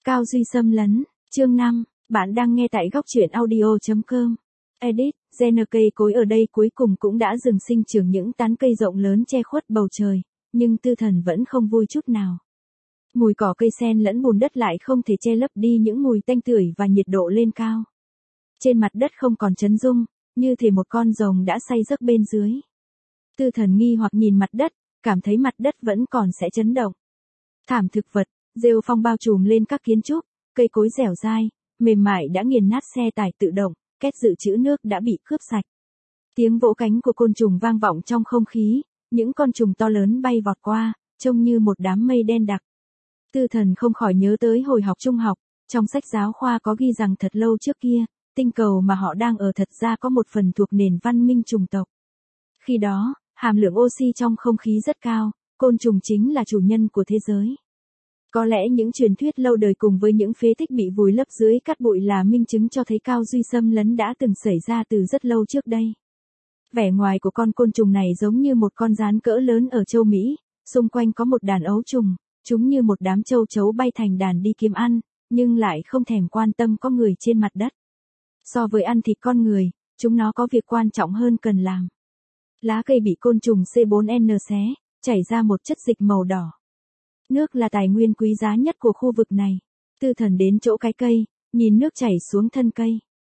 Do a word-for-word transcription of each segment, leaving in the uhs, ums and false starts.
Cao Duy xâm lấn, chương năm, bạn đang nghe tại góc truyện audio.com. Edit, Jenner cây cối ở đây cuối cùng cũng đã dừng sinh trưởng những tán cây rộng lớn che khuất bầu trời, nhưng Tư Thần vẫn không vui chút nào. Mùi cỏ cây sen lẫn bùn đất lại không thể che lấp đi những mùi tanh tưởi và nhiệt độ lên cao. Trên mặt đất không còn chấn rung, như thể một con rồng đã say giấc bên dưới. Tư Thần nghi hoặc nhìn mặt đất, cảm thấy mặt đất vẫn còn sẽ chấn động. Thảm thực vật, rêu phong bao trùm lên các kiến trúc, cây cối dẻo dai, mềm mại đã nghiền nát xe tải tự động, két dự trữ nước đã bị cướp sạch. Tiếng vỗ cánh của côn trùng vang vọng trong không khí, những con trùng to lớn bay vọt qua, trông như một đám mây đen đặc. Tư Thần không khỏi nhớ tới hồi học trung học, trong sách giáo khoa có ghi rằng thật lâu trước kia, tinh cầu mà họ đang ở thật ra có một phần thuộc nền văn minh trùng tộc. Khi đó, hàm lượng oxy trong không khí rất cao, côn trùng chính là chủ nhân của thế giới. Có lẽ những truyền thuyết lâu đời cùng với những phế tích bị vùi lấp dưới cát bụi là minh chứng cho thấy Cao Duy xâm lấn đã từng xảy ra từ rất lâu trước đây. Vẻ ngoài của con côn trùng này giống như một con gián cỡ lớn ở châu Mỹ, xung quanh có một đàn ấu trùng, chúng như một đám châu chấu bay thành đàn đi kiếm ăn, nhưng lại không thèm quan tâm có người trên mặt đất. So với ăn thịt con người, chúng nó có việc quan trọng hơn cần làm. Lá cây bị côn trùng C bốn N xé, chảy ra một chất dịch màu đỏ. Nước là tài nguyên quý giá nhất của khu vực này. Tư Thần đến chỗ cái cây, nhìn nước chảy xuống thân cây.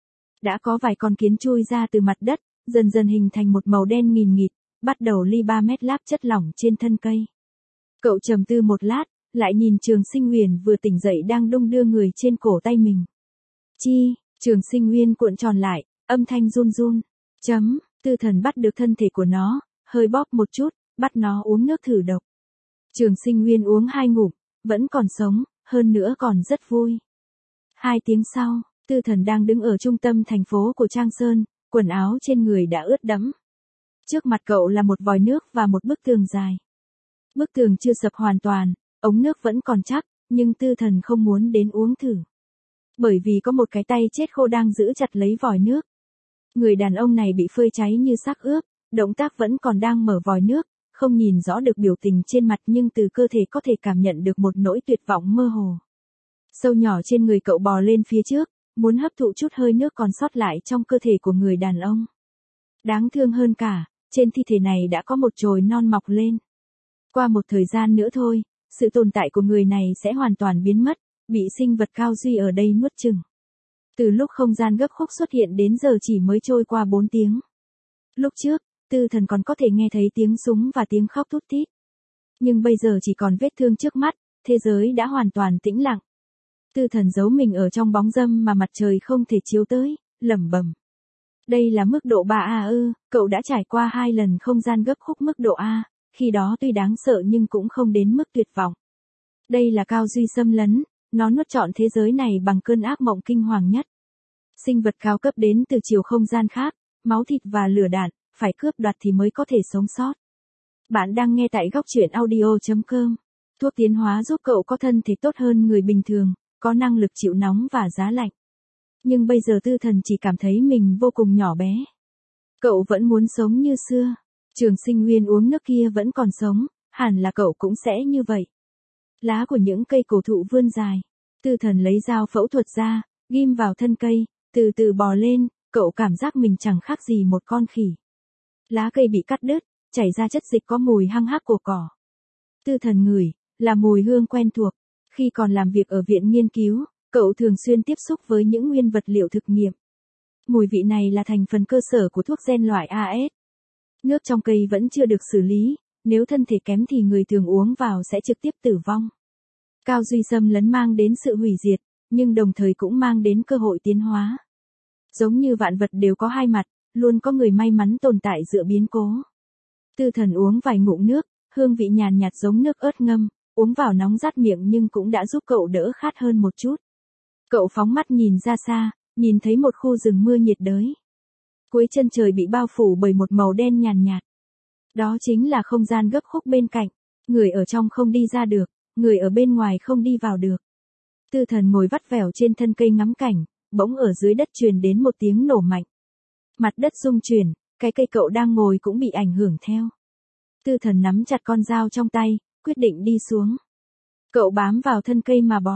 Đã có vài con kiến chui ra từ mặt đất, dần dần hình thành một màu đen nghìn nghịt, bắt đầu ly ba mét láp chất lỏng trên thân cây. Cậu trầm tư một lát, lại nhìn Trường Sinh Huyền vừa tỉnh dậy đang đung đưa người trên cổ tay mình. Chi, Trường Sinh Nguyên cuộn tròn lại, âm thanh run run. Chấm, Tư Thần bắt được thân thể của nó, hơi bóp một chút, bắt nó uống nước thử độc. Trường Sinh Nguyên uống hai ngụm, vẫn còn sống, hơn nữa còn rất vui. Hai tiếng sau, Tư Thần đang đứng ở trung tâm thành phố của Trang Sơn, quần áo trên người đã ướt đẫm. Trước mặt cậu là một vòi nước và một bức tường dài. Bức tường chưa sập hoàn toàn, ống nước vẫn còn chắc, nhưng Tư Thần không muốn đến uống thử. Bởi vì có một cái tay chết khô đang giữ chặt lấy vòi nước. Người đàn ông này bị phơi cháy như xác ướp, động tác vẫn còn đang mở vòi nước, không nhìn rõ được biểu tình trên mặt nhưng từ cơ thể có thể cảm nhận được một nỗi tuyệt vọng mơ hồ. Sâu nhỏ trên người cậu bò lên phía trước, muốn hấp thụ chút hơi nước còn sót lại trong cơ thể của người đàn ông. Đáng thương hơn cả, trên thi thể này đã có một chồi non mọc lên. Qua một thời gian nữa thôi, sự tồn tại của người này sẽ hoàn toàn biến mất, bị sinh vật Cao Duy ở đây nuốt chửng. Từ lúc không gian gấp khúc xuất hiện đến giờ chỉ mới trôi qua bốn tiếng. Lúc trước, Tư Thần còn có thể nghe thấy tiếng súng và tiếng khóc thút thít. Nhưng bây giờ chỉ còn vết thương trước mắt, thế giới đã hoàn toàn tĩnh lặng. Tư Thần giấu mình ở trong bóng râm mà mặt trời không thể chiếu tới, lẩm bẩm. Đây là mức độ ba A ư, cậu đã trải qua hai lần không gian gấp khúc mức độ A, khi đó tuy đáng sợ nhưng cũng không đến mức tuyệt vọng. Đây là Cao Duy xâm lấn, nó nuốt trọn thế giới này bằng cơn ác mộng kinh hoàng nhất. Sinh vật cao cấp đến từ chiều không gian khác, máu thịt và lửa đạn, phải cướp đoạt thì mới có thể sống sót. Bạn đang nghe tại góc truyện audio.com. Thuốc tiến hóa giúp cậu có thân thể tốt hơn người bình thường, có năng lực chịu nóng và giá lạnh. Nhưng bây giờ Tư Thần chỉ cảm thấy mình vô cùng nhỏ bé. Cậu vẫn muốn sống như xưa. Trường Sinh Nguyên uống nước kia vẫn còn sống, hẳn là cậu cũng sẽ như vậy. Lá của những cây cổ thụ vươn dài. Tư Thần lấy dao phẫu thuật ra, ghim vào thân cây, từ từ bò lên, cậu cảm giác mình chẳng khác gì một con khỉ. Lá cây bị cắt đứt, chảy ra chất dịch có mùi hăng hắc của cỏ. Tư Thần ngửi, là mùi hương quen thuộc. Khi còn làm việc ở viện nghiên cứu, cậu thường xuyên tiếp xúc với những nguyên vật liệu thực nghiệm. Mùi vị này là thành phần cơ sở của thuốc gen loại A S. Nước trong cây vẫn chưa được xử lý, nếu thân thể kém thì người thường uống vào sẽ trực tiếp tử vong. Cao Duy xâm lấn mang đến sự hủy diệt, nhưng đồng thời cũng mang đến cơ hội tiến hóa. Giống như vạn vật đều có hai mặt, luôn có người may mắn tồn tại giữa biến cố. Tư Thần uống vài ngụm nước, hương vị nhàn nhạt giống nước ớt ngâm, uống vào nóng rát miệng nhưng cũng đã giúp cậu đỡ khát hơn một chút. Cậu phóng mắt nhìn ra xa, nhìn thấy một khu rừng mưa nhiệt đới. Cuối chân trời bị bao phủ bởi một màu đen nhàn nhạt. Đó chính là không gian gấp khúc bên cạnh, người ở trong không đi ra được, người ở bên ngoài không đi vào được. Tư Thần ngồi vắt vẻo trên thân cây ngắm cảnh, bỗng ở dưới đất truyền đến một tiếng nổ mạnh. Mặt đất rung chuyển, cái cây cậu đang ngồi cũng bị ảnh hưởng theo. Tư Thần nắm chặt con dao trong tay, quyết định đi xuống. Cậu bám vào thân cây mà bò.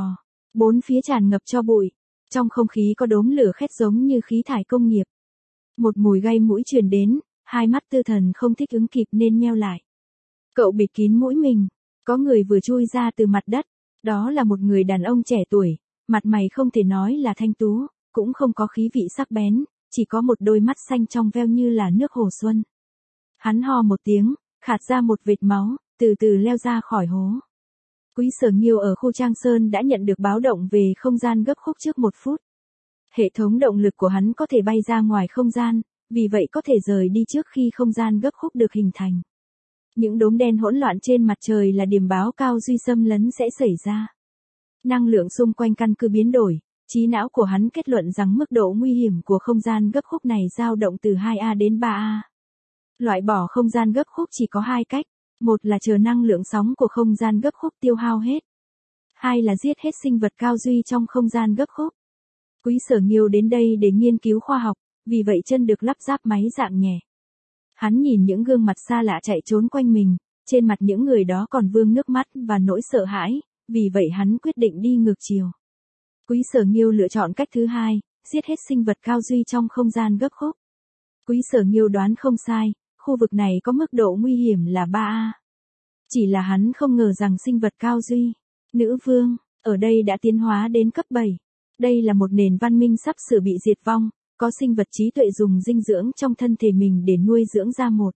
Bốn phía tràn ngập tro bụi, trong không khí có đốm lửa khét giống như khí thải công nghiệp. Một mùi gây mũi truyền đến, hai mắt Tư Thần không thích ứng kịp nên nheo lại. Cậu bịt kín mũi mình, có người vừa chui ra từ mặt đất, đó là một người đàn ông trẻ tuổi, mặt mày không thể nói là thanh tú, cũng không có khí vị sắc bén, chỉ có một đôi mắt xanh trong veo như là nước hồ xuân. Hắn ho một tiếng, khạt ra một vệt máu, từ từ leo ra khỏi hố. Quý Sở Nghiêu ở khu Trang Sơn đã nhận được báo động về không gian gấp khúc trước một phút. Hệ thống động lực của hắn có thể bay ra ngoài không gian, vì vậy có thể rời đi trước khi không gian gấp khúc được hình thành. Những đốm đen hỗn loạn trên mặt trời là điểm báo cao duy xâm lấn sẽ xảy ra. Năng lượng xung quanh căn cứ biến đổi, trí não của hắn kết luận rằng mức độ nguy hiểm của không gian gấp khúc này dao động từ hai A đến ba A. Loại bỏ không gian gấp khúc chỉ có hai cách, một là chờ năng lượng sóng của không gian gấp khúc tiêu hao hết. Hai là giết hết sinh vật cao duy trong không gian gấp khúc. Quý Sở Nghiêu đến đây để nghiên cứu khoa học, vì vậy chân được lắp ráp máy dạng nhẹ. Hắn nhìn những gương mặt xa lạ chạy trốn quanh mình, trên mặt những người đó còn vương nước mắt và nỗi sợ hãi, vì vậy hắn quyết định đi ngược chiều. Quý Sở Nghiêu lựa chọn cách thứ hai, giết hết sinh vật cao duy trong không gian gấp khúc. Quý Sở Nghiêu đoán không sai, khu vực này có mức độ nguy hiểm là ba A. Chỉ là hắn không ngờ rằng sinh vật cao duy, nữ vương, ở đây đã tiến hóa đến cấp bảy. Đây là một nền văn minh sắp sửa bị diệt vong, có sinh vật trí tuệ dùng dinh dưỡng trong thân thể mình để nuôi dưỡng ra một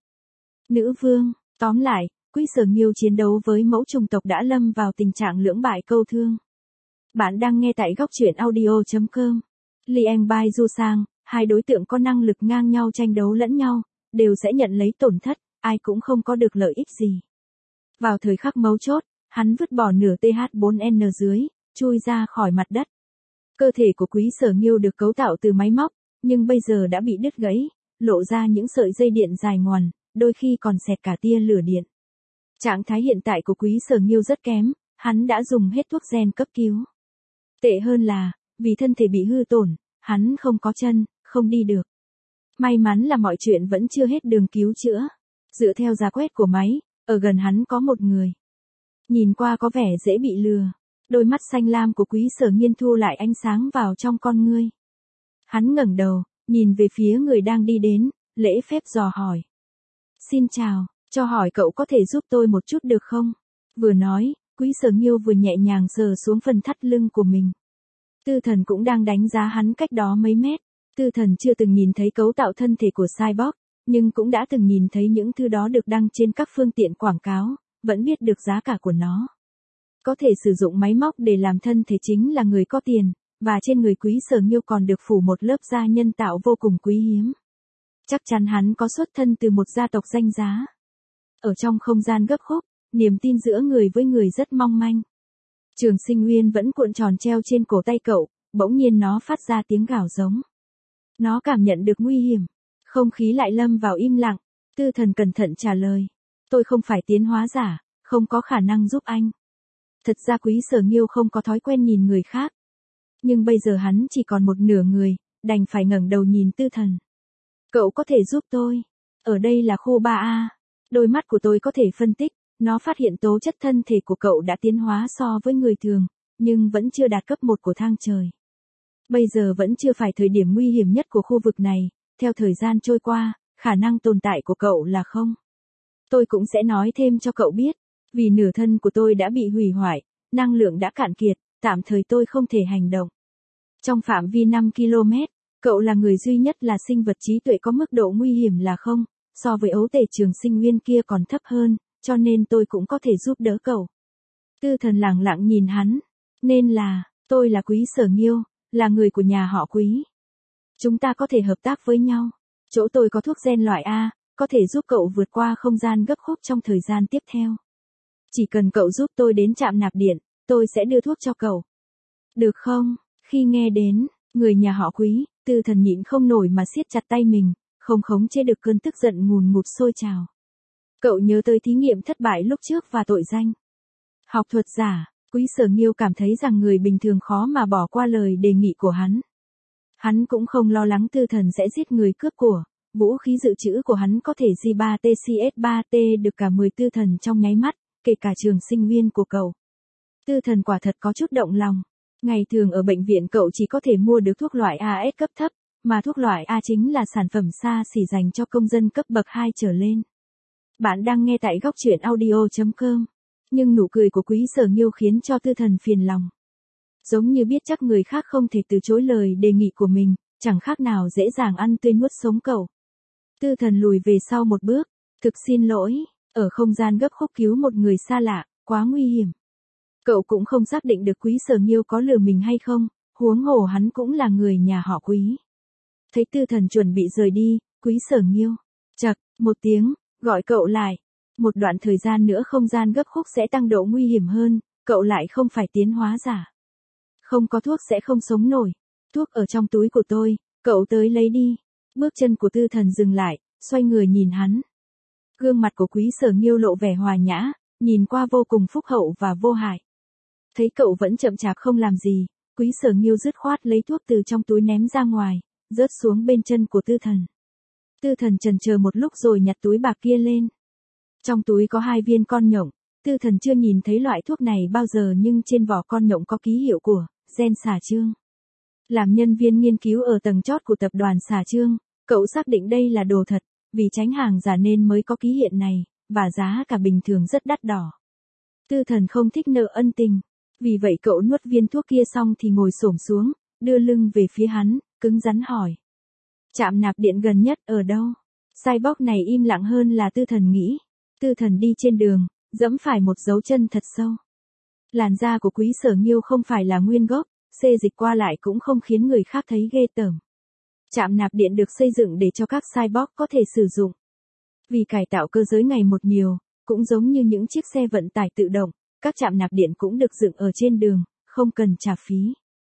nữ vương. Tóm lại, Quý Sở Nghiêu chiến đấu với mẫu chủng tộc đã lâm vào tình trạng lưỡng bại câu thương. Bạn đang nghe tại góc truyện audio chấm com. Liang Bai Du Sang, hai đối tượng có năng lực ngang nhau tranh đấu lẫn nhau, đều sẽ nhận lấy tổn thất, ai cũng không có được lợi ích gì. Vào thời khắc mấu chốt, hắn vứt bỏ nửa T H bốn N dưới, chui ra khỏi mặt đất. Cơ thể của Quý Sở Nghiêu được cấu tạo từ máy móc, nhưng bây giờ đã bị đứt gãy, lộ ra những sợi dây điện dài ngoằn, đôi khi còn xẹt cả tia lửa điện. Trạng thái hiện tại của Quý Sở Nghiêu rất kém, hắn đã dùng hết thuốc gen cấp cứu. Tệ hơn là, vì thân thể bị hư tổn, hắn không có chân, không đi được. May mắn là mọi chuyện vẫn chưa hết đường cứu chữa. Dựa theo giá quét của máy, ở gần hắn có một người. Nhìn qua có vẻ dễ bị lừa. Đôi mắt xanh lam của Quý Sở Nghiêu thu lại ánh sáng vào trong con ngươi. Hắn ngẩng đầu, nhìn về phía người đang đi đến, lễ phép dò hỏi. Xin chào, cho hỏi cậu có thể giúp tôi một chút được không? Vừa nói, Quý Sở Nghiêu vừa nhẹ nhàng sờ xuống phần thắt lưng của mình. Tư Thần cũng đang đánh giá hắn cách đó mấy mét. Tư Thần chưa từng nhìn thấy cấu tạo thân thể của Cyborg, nhưng cũng đã từng nhìn thấy những thứ đó được đăng trên các phương tiện quảng cáo, vẫn biết được giá cả của nó. Có thể sử dụng máy móc để làm thân thể chính là người có tiền, và trên người Quý Sở Nghiêu còn được phủ một lớp da nhân tạo vô cùng quý hiếm. Chắc chắn hắn có xuất thân từ một gia tộc danh giá. Ở trong không gian gấp khúc, niềm tin giữa người với người rất mong manh. Trường Sinh Uyên vẫn cuộn tròn treo trên cổ tay cậu, bỗng nhiên nó phát ra tiếng gào giống. Nó cảm nhận được nguy hiểm. Không khí lại lâm vào im lặng. Tư Thần cẩn thận trả lời. Tôi không phải tiến hóa giả, không có khả năng giúp anh. Thật ra Quý Sở Nghiêu không có thói quen nhìn người khác. Nhưng bây giờ hắn chỉ còn một nửa người, đành phải ngẩng đầu nhìn Tư Thần. Cậu có thể giúp tôi. Ở đây là khu ba A. Đôi mắt của tôi có thể phân tích, nó phát hiện tố chất thân thể của cậu đã tiến hóa so với người thường, nhưng vẫn chưa đạt cấp một của thang trời. Bây giờ vẫn chưa phải thời điểm nguy hiểm nhất của khu vực này, theo thời gian trôi qua, khả năng tồn tại của cậu là không. Tôi cũng sẽ nói thêm cho cậu biết, vì nửa thân của tôi đã bị hủy hoại, năng lượng đã cạn kiệt, tạm thời tôi không thể hành động. Trong phạm vi năm ki lô mét, cậu là người duy nhất là sinh vật trí tuệ có mức độ nguy hiểm là không, so với ấu tể Trường Sinh Uyên kia còn thấp hơn, cho nên tôi cũng có thể giúp đỡ cậu. Tư Thần lẳng lặng nhìn hắn, nên là, tôi là Quý Sở Nghiêu, là người của nhà họ Quý. Chúng ta có thể hợp tác với nhau. Chỗ tôi có thuốc gen loại A, có thể giúp cậu vượt qua không gian gấp khúc trong thời gian tiếp theo. Chỉ cần cậu giúp tôi đến trạm nạp điện, tôi sẽ đưa thuốc cho cậu. Được không? Khi nghe đến, người nhà họ Quý, Tư Thần nhịn không nổi mà siết chặt tay mình, không khống chế được cơn tức giận ngùn ngụt sôi trào. Cậu nhớ tới thí nghiệm thất bại lúc trước và tội danh học thuật giả. Quý Sở Nghiêu cảm thấy rằng người bình thường khó mà bỏ qua lời đề nghị của hắn. Hắn cũng không lo lắng Tư Thần sẽ giết người cướp của, vũ khí dự trữ của hắn có thể G ba T C S ba T được cả mười Tư Thần trong nháy mắt, kể cả Trường Sinh Uyên của cậu. Tư Thần quả thật có chút động lòng. Ngày thường ở bệnh viện cậu chỉ có thể mua được thuốc loại a ét cấp thấp, mà thuốc loại A chính là sản phẩm xa xỉ dành cho công dân cấp bậc hai trở lên. Bạn đang nghe tại góc truyện audio chấm com. Nhưng nụ cười của Quý Sở Nghiêu khiến cho Tư Thần phiền lòng. Giống như biết chắc người khác không thể từ chối lời đề nghị của mình, chẳng khác nào dễ dàng ăn tươi nuốt sống cậu. Tư Thần lùi về sau một bước, thực xin lỗi, ở không gian gấp khúc cứu một người xa lạ, quá nguy hiểm. Cậu cũng không xác định được Quý Sở Nghiêu có lừa mình hay không, huống hồ hắn cũng là người nhà họ Quý. Thấy Tư Thần chuẩn bị rời đi, Quý Sở Nghiêu, chậc, một tiếng, gọi cậu lại. Một đoạn thời gian nữa không gian gấp khúc sẽ tăng độ nguy hiểm hơn, cậu lại không phải tiến hóa giả. Không có thuốc sẽ không sống nổi. Thuốc ở trong túi của tôi, cậu tới lấy đi. Bước chân của Tư Thần dừng lại, xoay người nhìn hắn. Gương mặt của Quý Sở Nghiêu lộ vẻ hòa nhã, nhìn qua vô cùng phúc hậu và vô hại. Thấy cậu vẫn chậm chạp không làm gì, Quý Sở Nghiêu dứt khoát lấy thuốc từ trong túi ném ra ngoài, rớt xuống bên chân của Tư Thần. Tư Thần chần chờ một lúc rồi nhặt túi bạc kia lên. Trong túi có hai viên con nhộng. Tư Thần chưa nhìn thấy loại thuốc này bao giờ nhưng trên vỏ con nhộng có ký hiệu của gen xà trương. Làm nhân viên nghiên cứu ở tầng chót của tập đoàn xà trương, cậu xác định đây là đồ thật, vì tránh hàng giả nên mới có ký hiện này, và giá cả bình thường rất đắt đỏ. Tư Thần không thích nợ ân tình, vì vậy cậu nuốt viên thuốc kia xong thì ngồi xổm xuống, đưa lưng về phía hắn, cứng rắn hỏi. Trạm nạp điện gần nhất ở đâu? Cyborg này im lặng hơn là Tư Thần nghĩ. Tư Thần đi trên đường, dẫm phải một dấu chân thật sâu. Làn da của Quý Sở Nghiêu không phải là nguyên gốc, xê dịch qua lại cũng không khiến người khác thấy ghê tởm. Trạm nạp điện được xây dựng để cho các cyborg có thể sử dụng. Vì cải tạo cơ giới ngày một nhiều, cũng giống như những chiếc xe vận tải tự động, các trạm nạp điện cũng được dựng ở trên đường, không cần trả phí.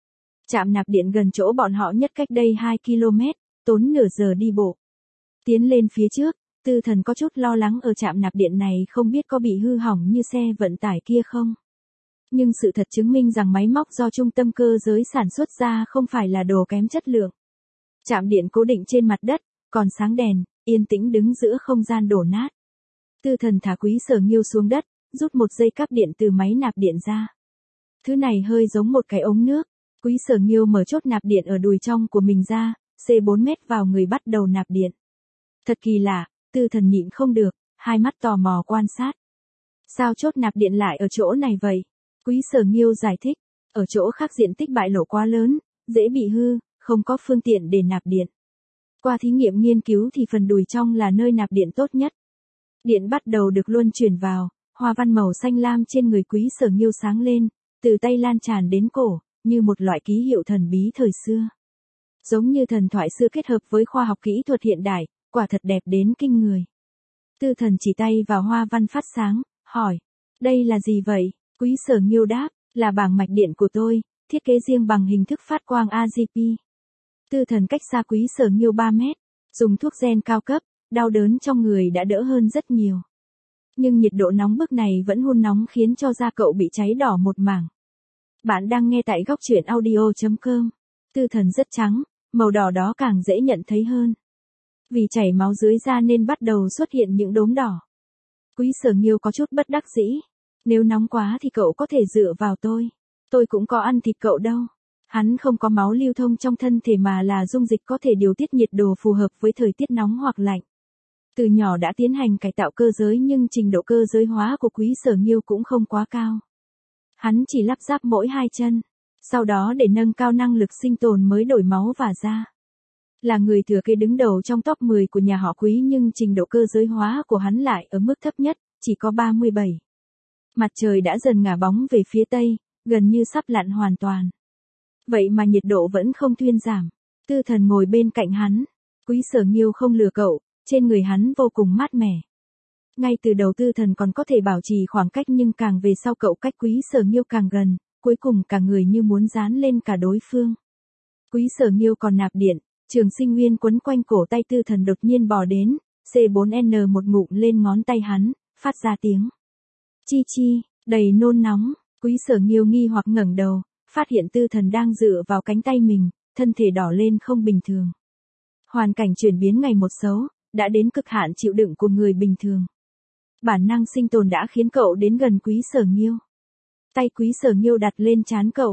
Trạm nạp điện gần chỗ bọn họ nhất cách đây hai ki lô mét, tốn nửa giờ đi bộ. Tiến lên phía trước, Tư Thần có chút lo lắng ở trạm nạp điện này không biết có bị hư hỏng như xe vận tải kia không. Nhưng sự thật chứng minh rằng máy móc do trung tâm cơ giới sản xuất ra không phải là đồ kém chất lượng. Trạm điện cố định trên mặt đất, còn sáng đèn, yên tĩnh đứng giữa không gian đổ nát. Tư Thần thả Quý Sở Nghiêu xuống đất, rút một dây cáp điện từ máy nạp điện ra. Thứ này hơi giống một cái ống nước. Quý Sở Nghiêu mở chốt nạp điện ở đùi trong của mình ra, xê bốn mét vào người bắt đầu nạp điện. Thật kỳ lạ, Tư Thần nhịn không được, hai mắt tò mò quan sát. Sao chốt nạp điện lại ở chỗ này vậy? Quý Sở Nghiêu giải thích, ở chỗ khác diện tích bại lộ quá lớn, dễ bị hư, không có phương tiện để nạp điện. Qua thí nghiệm nghiên cứu thì phần đùi trong là nơi nạp điện tốt nhất. Điện bắt đầu được luân chuyển vào, hoa văn màu xanh lam trên người Quý Sở Nghiêu sáng lên, từ tay lan tràn đến cổ, như một loại ký hiệu thần bí thời xưa. Giống như thần thoại xưa kết hợp với khoa học kỹ thuật hiện đại, quả thật đẹp đến kinh người. Tư Thần chỉ tay vào hoa văn phát sáng, hỏi, đây là gì vậy? Quý Sở Nghiêu đáp, là bảng mạch điện của tôi, thiết kế riêng bằng hình thức phát quang a giê pê. Tư Thần cách xa Quý Sở Nghiêu ba mét, dùng thuốc gen cao cấp, đau đớn trong người đã đỡ hơn rất nhiều. Nhưng nhiệt độ nóng bức này vẫn hun nóng khiến cho da cậu bị cháy đỏ một mảng. Bạn đang nghe tại góc truyện audio chấm com. Tư Thần rất trắng, màu đỏ đó càng dễ nhận thấy hơn. Vì chảy máu dưới da nên bắt đầu xuất hiện những đốm đỏ. Quý Sở Nghiêu có chút bất đắc dĩ. Nếu nóng quá thì cậu có thể dựa vào tôi. Tôi cũng có ăn thịt cậu đâu. Hắn không có máu lưu thông trong thân thể mà là dung dịch có thể điều tiết nhiệt độ phù hợp với thời tiết nóng hoặc lạnh. Từ nhỏ đã tiến hành cải tạo cơ giới nhưng trình độ cơ giới hóa của Quý Sở Nghiêu cũng không quá cao. Hắn chỉ lắp ráp mỗi hai chân. Sau đó để nâng cao năng lực sinh tồn mới đổi máu và da. Là người thừa kế đứng đầu trong top mười của nhà họ Quý nhưng trình độ cơ giới hóa của hắn lại ở mức thấp nhất, chỉ có ba mươi bảy. Mặt trời đã dần ngả bóng về phía tây, gần như sắp lặn hoàn toàn. Vậy mà nhiệt độ vẫn không thuyên giảm. Tư Thần ngồi bên cạnh hắn. Quý Sở Nghiêu không lừa cậu, trên người hắn vô cùng mát mẻ. Ngay từ đầu Tư Thần còn có thể bảo trì khoảng cách nhưng càng về sau cậu cách Quý Sở Nghiêu càng gần, cuối cùng cả người như muốn dán lên cả đối phương. Quý Sở Nghiêu còn nạp điện, Trường Sinh Nguyên quấn quanh cổ tay Tư Thần đột nhiên bò đến, xê bốn en một ngụm lên ngón tay hắn, phát ra tiếng chi chi, đầy nôn nóng. Quý Sở Nghiêu nghi hoặc ngẩng đầu, phát hiện Tư Thần đang dựa vào cánh tay mình, thân thể đỏ lên không bình thường. Hoàn cảnh chuyển biến ngày một xấu, đã đến cực hạn chịu đựng của người bình thường. Bản năng sinh tồn đã khiến cậu đến gần Quý Sở Nghiêu. Tay Quý Sở Nghiêu đặt lên trán cậu,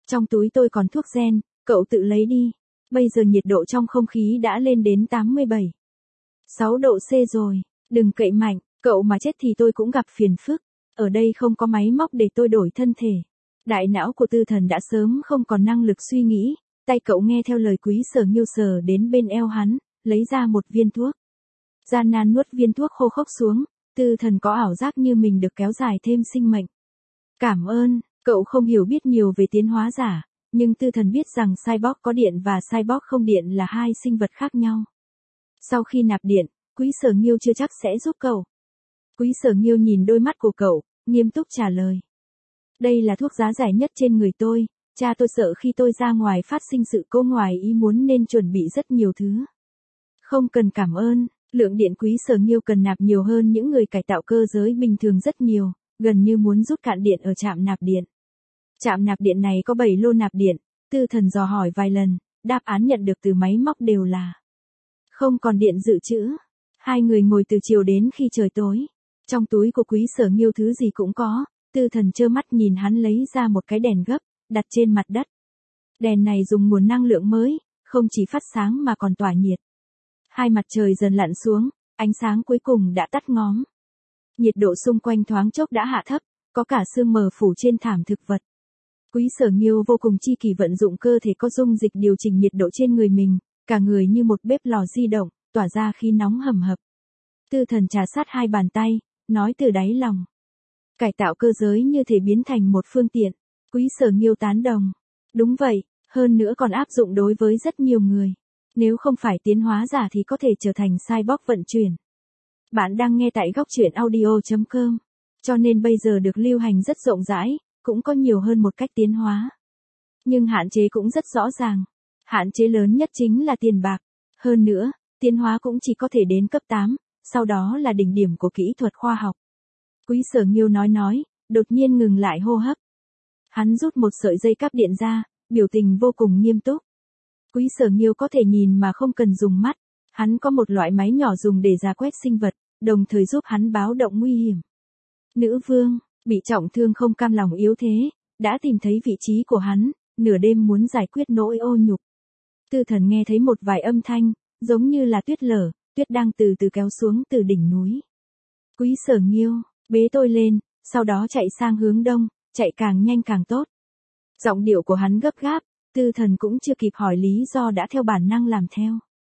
Trong túi tôi còn thuốc gen, cậu tự lấy đi. Bây giờ nhiệt độ trong không khí đã lên đến tám mươi bảy, sáu độ C rồi. Đừng cậy mạnh, cậu mà chết thì tôi cũng gặp phiền phức. Ở đây không có máy móc để tôi đổi thân thể. Đại não của Tư Thần đã sớm không còn năng lực suy nghĩ. Tay cậu nghe theo lời Quý Sở Nghiêu sờ đến bên eo hắn, lấy ra một viên thuốc. Gian nan nuốt viên thuốc khô khốc xuống, Tư Thần có ảo giác như mình được kéo dài thêm sinh mệnh. Cảm ơn, cậu không hiểu biết nhiều về tiến hóa giả, nhưng Tư Thần biết rằng cyborg có điện và cyborg không điện là hai sinh vật khác nhau. Sau khi nạp điện, Quý Sở Nghiêu chưa chắc sẽ giúp cậu. Quý Sở Nghiêu nhìn đôi mắt của cậu, nghiêm túc trả lời. Đây là thuốc giá rẻ nhất trên người tôi, cha tôi sợ khi tôi ra ngoài phát sinh sự cố ngoài ý muốn nên chuẩn bị rất nhiều thứ. Không cần cảm ơn, lượng điện Quý Sở Nghiêu cần nạp nhiều hơn những người cải tạo cơ giới bình thường rất nhiều, gần như muốn rút cạn điện ở trạm nạp điện. Trạm nạp điện này có bảy lô nạp điện, Tư Thần dò hỏi vài lần, đáp án nhận được từ máy móc đều là không còn điện dự trữ. Hai người ngồi từ chiều đến khi trời tối. Trong túi của Quý Sở Nghiêu thứ gì cũng có, Tư Thần trơ mắt nhìn hắn lấy ra một cái đèn gấp, đặt trên mặt đất. Đèn này dùng nguồn năng lượng mới, không chỉ phát sáng mà còn tỏa nhiệt. Hai mặt trời dần lặn xuống, ánh sáng cuối cùng đã tắt ngóm. Nhiệt độ xung quanh thoáng chốc đã hạ thấp, có cả sương mờ phủ trên thảm thực vật. Quý Sở Nghiêu vô cùng chi kỳ vận dụng cơ thể có dung dịch điều chỉnh nhiệt độ trên người mình, cả người như một bếp lò di động, tỏa ra khí nóng hầm hập. Tư Thần trà sát hai bàn tay, nói từ đáy lòng. Cải tạo cơ giới như thể biến thành một phương tiện. Quý Sở Nghiêu tán đồng. Đúng vậy, hơn nữa còn áp dụng đối với rất nhiều người. Nếu không phải tiến hóa giả thì có thể trở thành cyborg vận chuyển. Bạn đang nghe tại góc truyện audio chấm com. Cho nên bây giờ được lưu hành rất rộng rãi, cũng có nhiều hơn một cách tiến hóa. Nhưng hạn chế cũng rất rõ ràng. Hạn chế lớn nhất chính là tiền bạc. Hơn nữa, tiến hóa cũng chỉ có thể đến cấp tám, sau đó là đỉnh điểm của kỹ thuật khoa học. Quý Sở Nghiêu nói nói, đột nhiên ngừng lại hô hấp. Hắn rút một sợi dây cáp điện ra, biểu tình vô cùng nghiêm túc. Quý Sở Nghiêu có thể nhìn mà không cần dùng mắt. Hắn có một loại máy nhỏ dùng để rà quét sinh vật, đồng thời giúp hắn báo động nguy hiểm. Nữ vương, bị trọng thương không cam lòng yếu thế, đã tìm thấy vị trí của hắn, nửa đêm muốn giải quyết nỗi ô nhục. Tư Thần nghe thấy một vài âm thanh, giống như là tuyết lở, tuyết đang từ từ kéo xuống từ đỉnh núi. Quý Sở Nghiêu, bế tôi lên, sau đó chạy sang hướng đông, chạy càng nhanh càng tốt. Giọng điệu của hắn gấp gáp, Tư Thần cũng chưa kịp hỏi lý do đã theo bản năng làm theo.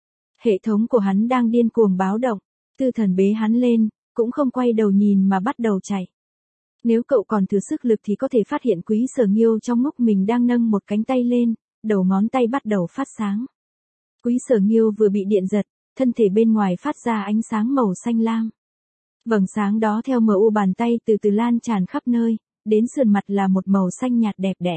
Hệ thống của hắn đang điên cuồng báo động, Tư Thần bế hắn lên, cũng không quay đầu nhìn mà bắt đầu chạy. Nếu cậu còn thừa sức lực thì có thể phát hiện Quý Sở Nghiêu trong lúc mình đang nâng một cánh tay lên, đầu ngón tay bắt đầu phát sáng. Quý Sở Nghiêu vừa bị điện giật, thân thể bên ngoài phát ra ánh sáng màu xanh lam. Vầng sáng đó theo mờ u bàn tay từ từ lan tràn khắp nơi, đến sườn mặt là một màu xanh nhạt đẹp đẽ.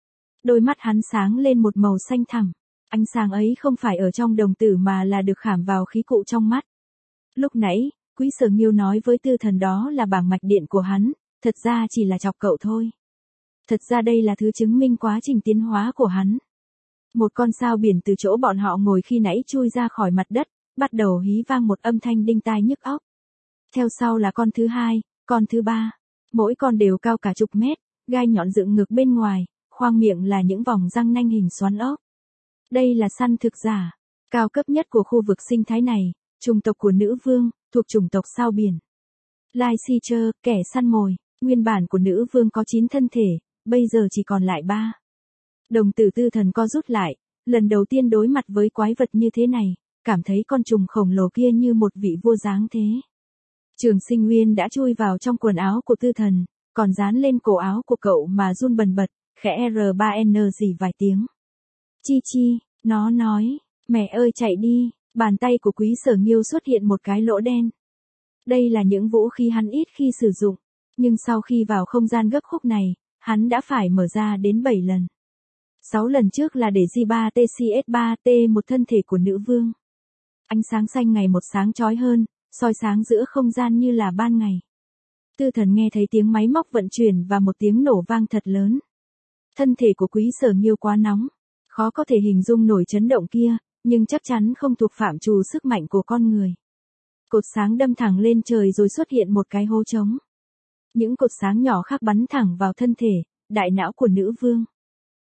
Đôi mắt hắn sáng lên một màu xanh thẳm, ánh sáng ấy không phải ở trong đồng tử mà là được khảm vào khí cụ trong mắt. Lúc nãy, Quý Sở Nghiêu nói với Tư Thần đó là bảng mạch điện của hắn, thật ra chỉ là chọc cậu thôi. Thật ra đây là thứ chứng minh quá trình tiến hóa của hắn. Một con sao biển từ chỗ bọn họ ngồi khi nãy chui ra khỏi mặt đất, bắt đầu hí vang một âm thanh đinh tai nhức óc. Theo sau là con thứ hai, con thứ ba. Mỗi con đều cao cả chục mét, gai nhọn dựng ngược bên ngoài, khoang miệng là những vòng răng nanh hình xoắn ốc. Đây là săn thực giả, cao cấp nhất của khu vực sinh thái này, chủng tộc của nữ vương, thuộc chủng tộc sao biển. Lai Seecher, kẻ săn mồi, nguyên bản của nữ vương có chín thân thể, bây giờ chỉ còn lại ba. Đồng tử Tư Thần co rút lại, lần đầu tiên đối mặt với quái vật như thế này, cảm thấy con trùng khổng lồ kia như một vị vua dáng thế. Trường Sinh Nguyên đã chui vào trong quần áo của Tư Thần, còn dán lên cổ áo của cậu mà run bần bật, khẽ R ba N gì vài tiếng. Chi chi, nó nói, mẹ ơi chạy đi, bàn tay của Quý Sở Nghiêu xuất hiện một cái lỗ đen. Đây là những vũ khí hắn ít khi sử dụng, nhưng sau khi vào không gian gấp khúc này, hắn đã phải mở ra đến bảy lần. sáu lần trước là để G ba T C S ba T một thân thể của nữ vương. Ánh sáng xanh ngày một sáng chói hơn, soi sáng giữa không gian như là ban ngày. Tư Thần nghe thấy tiếng máy móc vận chuyển và một tiếng nổ vang thật lớn. Thân thể của Quý Sở Nghiêu quá nóng, khó có thể hình dung nổi chấn động kia, nhưng chắc chắn không thuộc phạm trù sức mạnh của con người. Cột sáng đâm thẳng lên trời rồi xuất hiện một cái hố trống. Những cột sáng nhỏ khác bắn thẳng vào thân thể, đại não của nữ vương.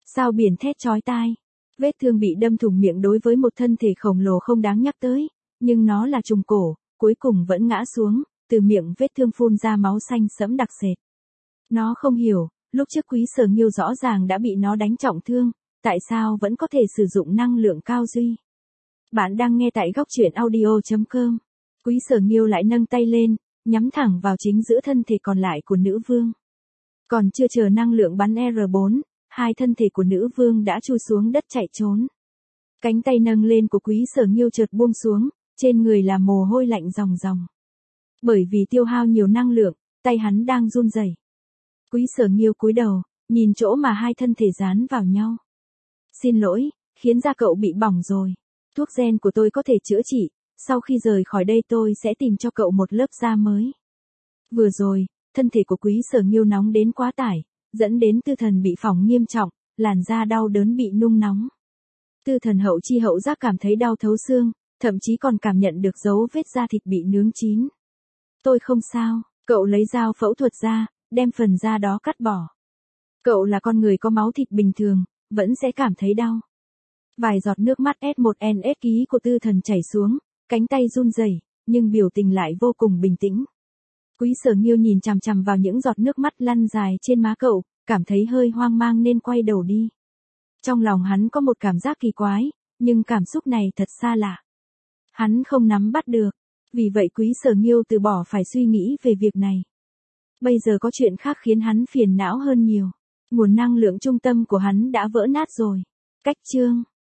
Sao biển thét chói tai. Vết thương bị đâm thủng miệng đối với một thân thể khổng lồ không đáng nhắc tới, nhưng nó là trùng cổ, cuối cùng vẫn ngã xuống, từ miệng vết thương phun ra máu xanh sẫm đặc sệt. Nó không hiểu, lúc trước Quý Sở Nghiêu rõ ràng đã bị nó đánh trọng thương, tại sao vẫn có thể sử dụng năng lượng cao duy. Bạn đang nghe tại góc truyện audio chấm com. Quý Sở Nghiêu lại nâng tay lên, nhắm thẳng vào chính giữa thân thể còn lại của nữ vương. Còn chưa chờ năng lượng bắn R bốn, hai thân thể của nữ vương đã chui xuống đất chạy trốn. Cánh tay nâng lên của Quý Sở Nghiêu chợt buông xuống, trên người là mồ hôi lạnh ròng ròng. Bởi vì tiêu hao nhiều năng lượng, tay hắn đang run rẩy. Quý Sở Nghiêu cúi đầu, nhìn chỗ mà hai thân thể dán vào nhau. Xin lỗi, khiến da cậu bị bỏng rồi. Thuốc gen của tôi có thể chữa trị, sau khi rời khỏi đây tôi sẽ tìm cho cậu một lớp da mới. Vừa rồi, thân thể của Quý Sở Nghiêu nóng đến quá tải, dẫn đến Tư Thần bị phỏng nghiêm trọng, làn da đau đớn bị nung nóng. Tư Thần hậu chi hậu giác cảm thấy đau thấu xương, thậm chí còn cảm nhận được dấu vết da thịt bị nướng chín. Tôi không sao, cậu lấy dao phẫu thuật ra, đem phần da đó cắt bỏ. Cậu là con người có máu thịt bình thường, vẫn sẽ cảm thấy đau. Vài giọt nước mắt S một N S ký của Tư Thần chảy xuống, cánh tay run rẩy, nhưng biểu tình lại vô cùng bình tĩnh. Quý Sở Nghiêu nhìn chằm chằm vào những giọt nước mắt lăn dài trên má cậu, cảm thấy hơi hoang mang nên quay đầu đi. Trong lòng hắn có một cảm giác kỳ quái, nhưng cảm xúc này thật xa lạ. Hắn không nắm bắt được, vì vậy Quý Sở Nghiêu từ bỏ phải suy nghĩ về việc này. Bây giờ có chuyện khác khiến hắn phiền não hơn nhiều. Nguồn năng lượng trung tâm của hắn đã vỡ nát rồi. Cách chương